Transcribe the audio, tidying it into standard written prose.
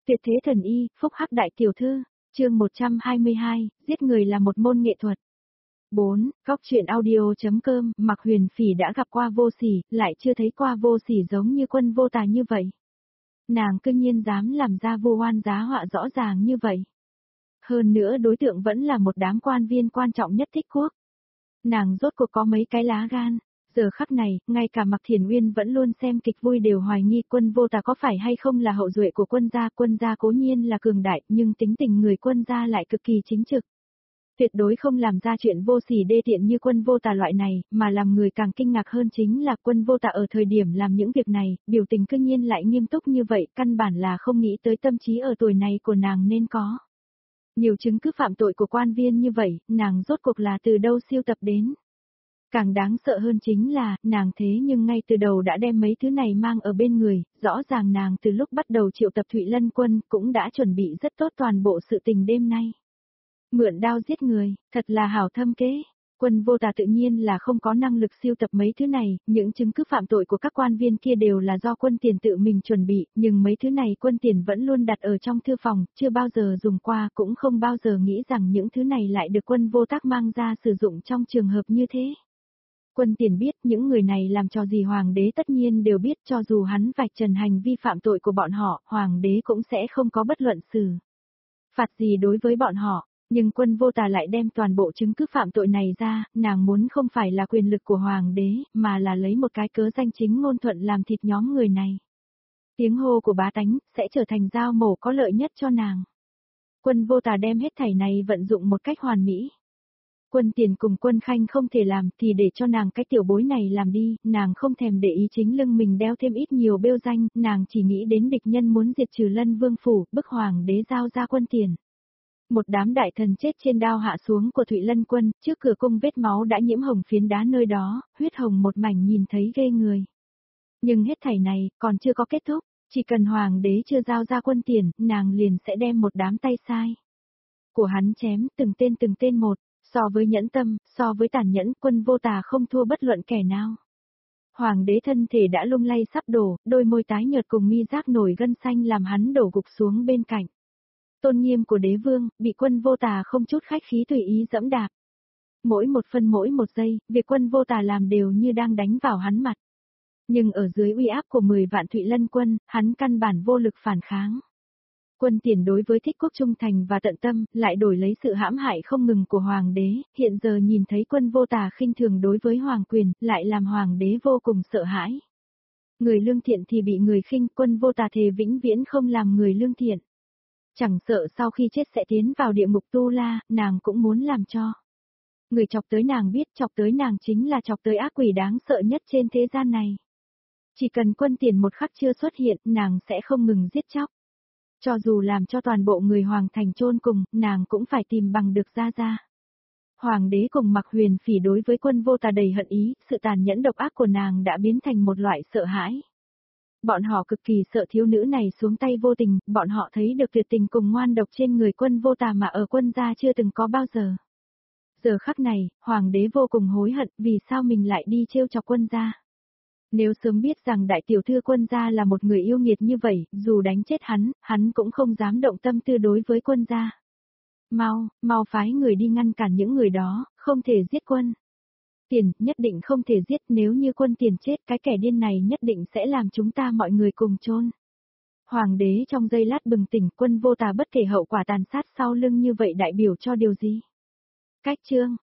Tuyệt thế thần y, phúc hắc đại tiểu thư, chương 122, giết người là một môn nghệ thuật. 4. Góc truyện audio.com. Mạc Huyền Phỉ đã gặp qua Vô Sỉ, lại chưa thấy qua Vô Sỉ giống như Quân Vô Tà như vậy. Nàng cư nhiên dám làm ra vu oan giá họa rõ ràng như vậy. Hơn nữa đối tượng vẫn là một đám quan viên quan trọng nhất Thích Quốc. Nàng rốt cuộc có mấy cái lá gan. Giờ khắc này, ngay cả Mạc Thiền Uyên vẫn luôn xem kịch vui đều hoài nghi Quân Vô Tà có phải hay không là hậu duệ của Quân gia cố nhiên là cường đại, nhưng tính tình người Quân gia lại cực kỳ chính trực. Tuyệt đối không làm ra chuyện vô sỉ đê tiện như Quân Vô Tà loại này, mà làm người càng kinh ngạc hơn chính là Quân Vô Tà ở thời điểm làm những việc này, biểu tình cư nhiên lại nghiêm túc như vậy, căn bản là không nghĩ tới tâm trí ở tuổi này của nàng nên có. Nhiều chứng cứ phạm tội của quan viên như vậy, nàng rốt cuộc là từ đâu siêu tập đến. Càng đáng sợ hơn chính là, nàng thế nhưng ngay từ đầu đã đem mấy thứ này mang ở bên người, rõ ràng nàng từ lúc bắt đầu triệu tập Thụy Lân quân cũng đã chuẩn bị rất tốt toàn bộ sự tình đêm nay. Mượn đao giết người, thật là hảo thâm kế. Quân Vô Tà tự nhiên là không có năng lực siêu tập mấy thứ này, những chứng cứ phạm tội của các quan viên kia đều là do Quân Tiền tự mình chuẩn bị, nhưng mấy thứ này Quân Tiền vẫn luôn đặt ở trong thư phòng, chưa bao giờ dùng qua, cũng không bao giờ nghĩ rằng những thứ này lại được Quân Vô Tác mang ra sử dụng trong trường hợp như thế. Quân Tiền biết những người này làm trò gì Hoàng đế tất nhiên đều biết, cho dù hắn vạch trần hành vi phạm tội của bọn họ, Hoàng đế cũng sẽ không có bất luận xử phạt gì đối với bọn họ. Nhưng Quân Vô Tà lại đem toàn bộ chứng cứ phạm tội này ra, nàng muốn không phải là quyền lực của Hoàng đế, mà là lấy một cái cớ danh chính ngôn thuận làm thịt nhóm người này. Tiếng hô của bá tánh sẽ trở thành dao mổ có lợi nhất cho nàng. Quân Vô Tà đem hết thảy này vận dụng một cách hoàn mỹ. Quân Tiền cùng Quân Khanh không thể làm thì để cho nàng cái tiểu bối này làm đi, nàng không thèm để ý chính lưng mình đeo thêm ít nhiều bêu danh, nàng chỉ nghĩ đến địch nhân muốn diệt trừ Lân Vương phủ, bức Hoàng đế giao ra Quân Tiền. Một đám đại thần chết trên đao hạ xuống của Thụy Lân quân, trước cửa cung vết máu đã nhiễm hồng phiến đá nơi đó, huyết hồng một mảnh nhìn thấy ghê người. Nhưng hết thảy này, còn chưa có kết thúc, chỉ cần Hoàng đế chưa giao ra Quân Tiền, nàng liền sẽ đem một đám tay sai của hắn chém từng tên một, so với nhẫn tâm, so với tàn nhẫn, Quân Vô Tà không thua bất luận kẻ nào. Hoàng đế thân thể đã lung lay sắp đổ, đôi môi tái nhợt cùng mi giác nổi gân xanh làm hắn đổ gục xuống bên cạnh. Tôn nghiêm của đế vương, bị Quân Vô Tà không chút khách khí tùy ý dẫm đạp. Mỗi một phân mỗi một giây, việc Quân Vô Tà làm đều như đang đánh vào hắn mặt. Nhưng ở dưới uy áp của 10 vạn Thụy Lân quân, hắn căn bản vô lực phản kháng. Quân Tiền đối với Thích Quốc trung thành và tận tâm, lại đổi lấy sự hãm hại không ngừng của Hoàng đế, hiện giờ nhìn thấy Quân Vô Tà khinh thường đối với Hoàng quyền, lại làm Hoàng đế vô cùng sợ hãi. Người lương thiện thì bị người khinh, Quân Vô Tà thề vĩnh viễn không làm người lương thiện. Chẳng sợ sau khi chết sẽ tiến vào địa ngục tu la, nàng cũng muốn làm cho. Người chọc tới nàng biết chọc tới nàng chính là chọc tới ác quỷ đáng sợ nhất trên thế gian này. Chỉ cần Quân Tiền một khắc chưa xuất hiện, nàng sẽ không ngừng giết chóc. Cho dù làm cho toàn bộ người Hoàng thành chôn cùng, nàng cũng phải tìm bằng được ra. Hoàng đế cùng Mạc Huyền Phỉ đối với Quân Vô Tà đầy hận ý, sự tàn nhẫn độc ác của nàng đã biến thành một loại sợ hãi. Bọn họ cực kỳ sợ thiếu nữ này xuống tay vô tình, bọn họ thấy được tuyệt tình cùng ngoan độc trên người Quân Vô Tà mà ở Quân gia chưa từng có bao giờ. Giờ khắc này, Hoàng đế vô cùng hối hận vì sao mình lại đi trêu chọc Quân gia. Nếu sớm biết rằng đại tiểu thư Quân gia là một người yêu nghiệt như vậy, dù đánh chết hắn cũng không dám động tâm tư đối với Quân gia. Mau phái người đi ngăn cản những người đó, không thể giết Quân Tiền, nhất định không thể giết, nếu như Quân Tiền chết, cái kẻ điên này nhất định sẽ làm chúng ta mọi người cùng chôn. Hoàng đế trong giây lát bừng tỉnh, Quân Vô Tà bất kể hậu quả tàn sát sau lưng như vậy đại biểu cho điều gì? Cách chương,